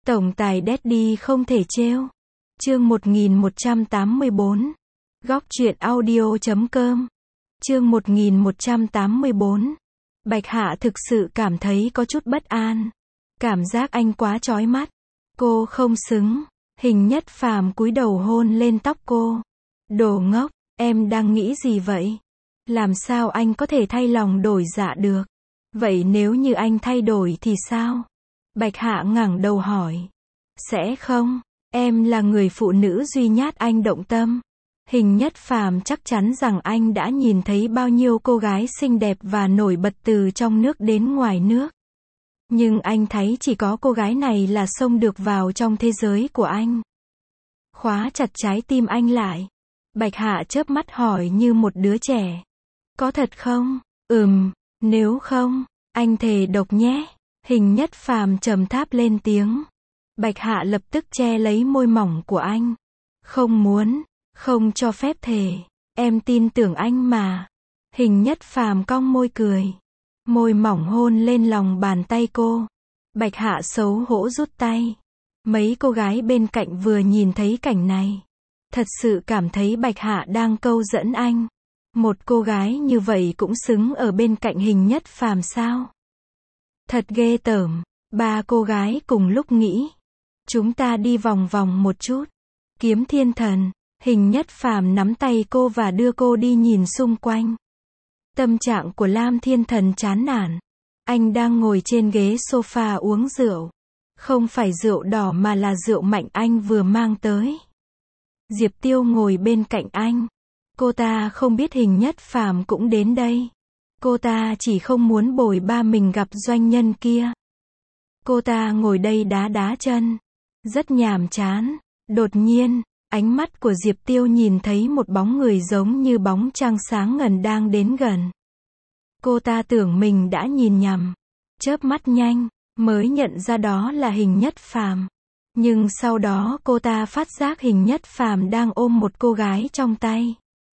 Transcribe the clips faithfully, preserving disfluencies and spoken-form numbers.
Tổng tài Daddy không thể trêu. Chương một nghìn một trăm tám mươi bốn. Góc truyện audio chấm com. Chương một nghìn một trăm tám mươi bốn. Bạch Hạ thực sự cảm thấy có chút bất an. Cảm giác anh quá chói mắt. Cô không xứng. Hình Nhất Phàm cúi đầu hôn lên tóc cô. Đồ ngốc, em đang nghĩ gì vậy? Làm sao anh có thể thay lòng đổi dạ được? Vậy nếu như anh thay đổi thì sao? Bạch Hạ ngẩng đầu hỏi. Sẽ không, em là người phụ nữ duy nhất anh động tâm. Hình Nhất Phàm chắc chắn rằng anh đã nhìn thấy bao nhiêu cô gái xinh đẹp và nổi bật từ trong nước đến ngoài nước. Nhưng anh thấy chỉ có cô gái này là xông được vào trong thế giới của anh. Khóa chặt trái tim anh lại. Bạch Hạ chớp mắt hỏi như một đứa trẻ. Có thật không? Ừm, nếu không, anh thề độc nhé. Hình Nhất Phàm trầm tháp lên tiếng. Bạch Hạ lập tức che lấy môi mỏng của anh. Không muốn, không cho phép thề. Em tin tưởng anh mà. Hình Nhất Phàm cong môi cười. Môi mỏng hôn lên lòng bàn tay cô. Bạch Hạ xấu hổ rút tay. Mấy cô gái bên cạnh vừa nhìn thấy cảnh này, thật sự cảm thấy Bạch Hạ đang câu dẫn anh. Một cô gái như vậy cũng xứng ở bên cạnh Hình Nhất Phàm sao? Thật ghê tởm. Ba cô gái cùng lúc nghĩ. Chúng ta đi vòng vòng một chút. Kiếm Thiên Thần. Hình Nhất Phàm nắm tay cô và đưa cô đi nhìn xung quanh. Tâm trạng của Lam Thiên Thần chán nản. Anh đang ngồi trên ghế sofa uống rượu. Không phải rượu đỏ mà là rượu mạnh anh vừa mang tới. Diệp Tiêu ngồi bên cạnh anh. Cô ta không biết Hình Nhất Phàm cũng đến đây. Cô ta chỉ không muốn bồi ba mình gặp doanh nhân kia. Cô ta ngồi đây đá đá chân. Rất nhàm chán. Đột nhiên, ánh mắt của Diệp Tiêu nhìn thấy một bóng người giống như bóng trăng sáng ngời đang đến gần. Cô ta tưởng mình đã nhìn nhầm. Chớp mắt nhanh, mới nhận ra đó là Hình Nhất Phàm. Nhưng sau đó cô ta phát giác Hình Nhất Phàm đang ôm một cô gái trong tay.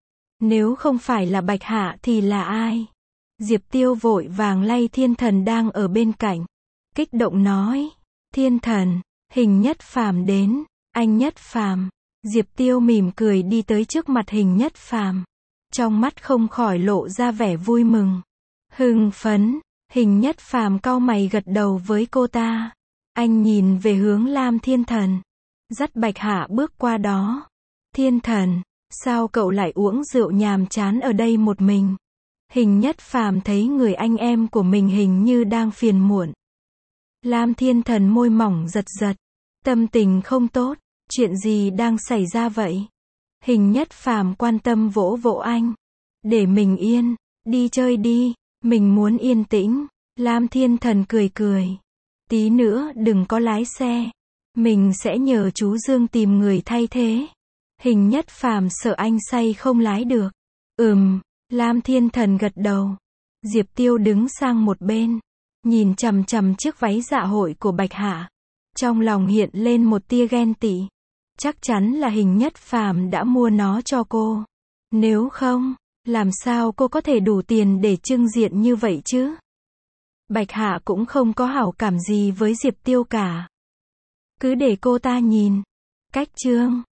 Nếu không phải là Bạch Hạ thì là ai? Diệp Tiêu vội vàng lay Thiên Thần đang ở bên cạnh. Kích động nói. Thiên Thần, Hình Nhất Phàm đến. Anh Nhất Phàm. Diệp Tiêu mỉm cười đi tới trước mặt Hình Nhất Phàm. Trong mắt không khỏi lộ ra vẻ vui mừng. Hưng phấn. Hình Nhất Phàm cau mày gật đầu với cô ta. Anh nhìn về hướng Lam Thiên Thần. Dắt Bạch Hạ bước qua đó. Thiên Thần, sao cậu lại uống rượu nhàm chán ở đây một mình? Hình Nhất Phàm thấy người anh em của mình hình như đang phiền muộn. Lam Thiên Thần môi mỏng giật giật. Tâm tình không tốt. Chuyện gì đang xảy ra vậy? Hình Nhất Phàm quan tâm vỗ vỗ anh. Để mình yên. Đi chơi đi. Mình muốn yên tĩnh. Lam Thiên Thần cười cười. Tí nữa đừng có lái xe. Mình sẽ nhờ chú Dương tìm người thay thế. Hình Nhất Phàm sợ anh say không lái được. Ừm. Lam Thiên Thần gật đầu. Diệp Tiêu đứng sang một bên. Nhìn chằm chằm chiếc váy dạ hội của Bạch Hạ. Trong lòng hiện lên một tia ghen tị. Chắc chắn là Hình Nhất Phàm đã mua nó cho cô. Nếu không, làm sao cô có thể đủ tiền để trưng diện như vậy chứ? Bạch Hạ cũng không có hảo cảm gì với Diệp Tiêu cả. Cứ để cô ta nhìn. Cách chương.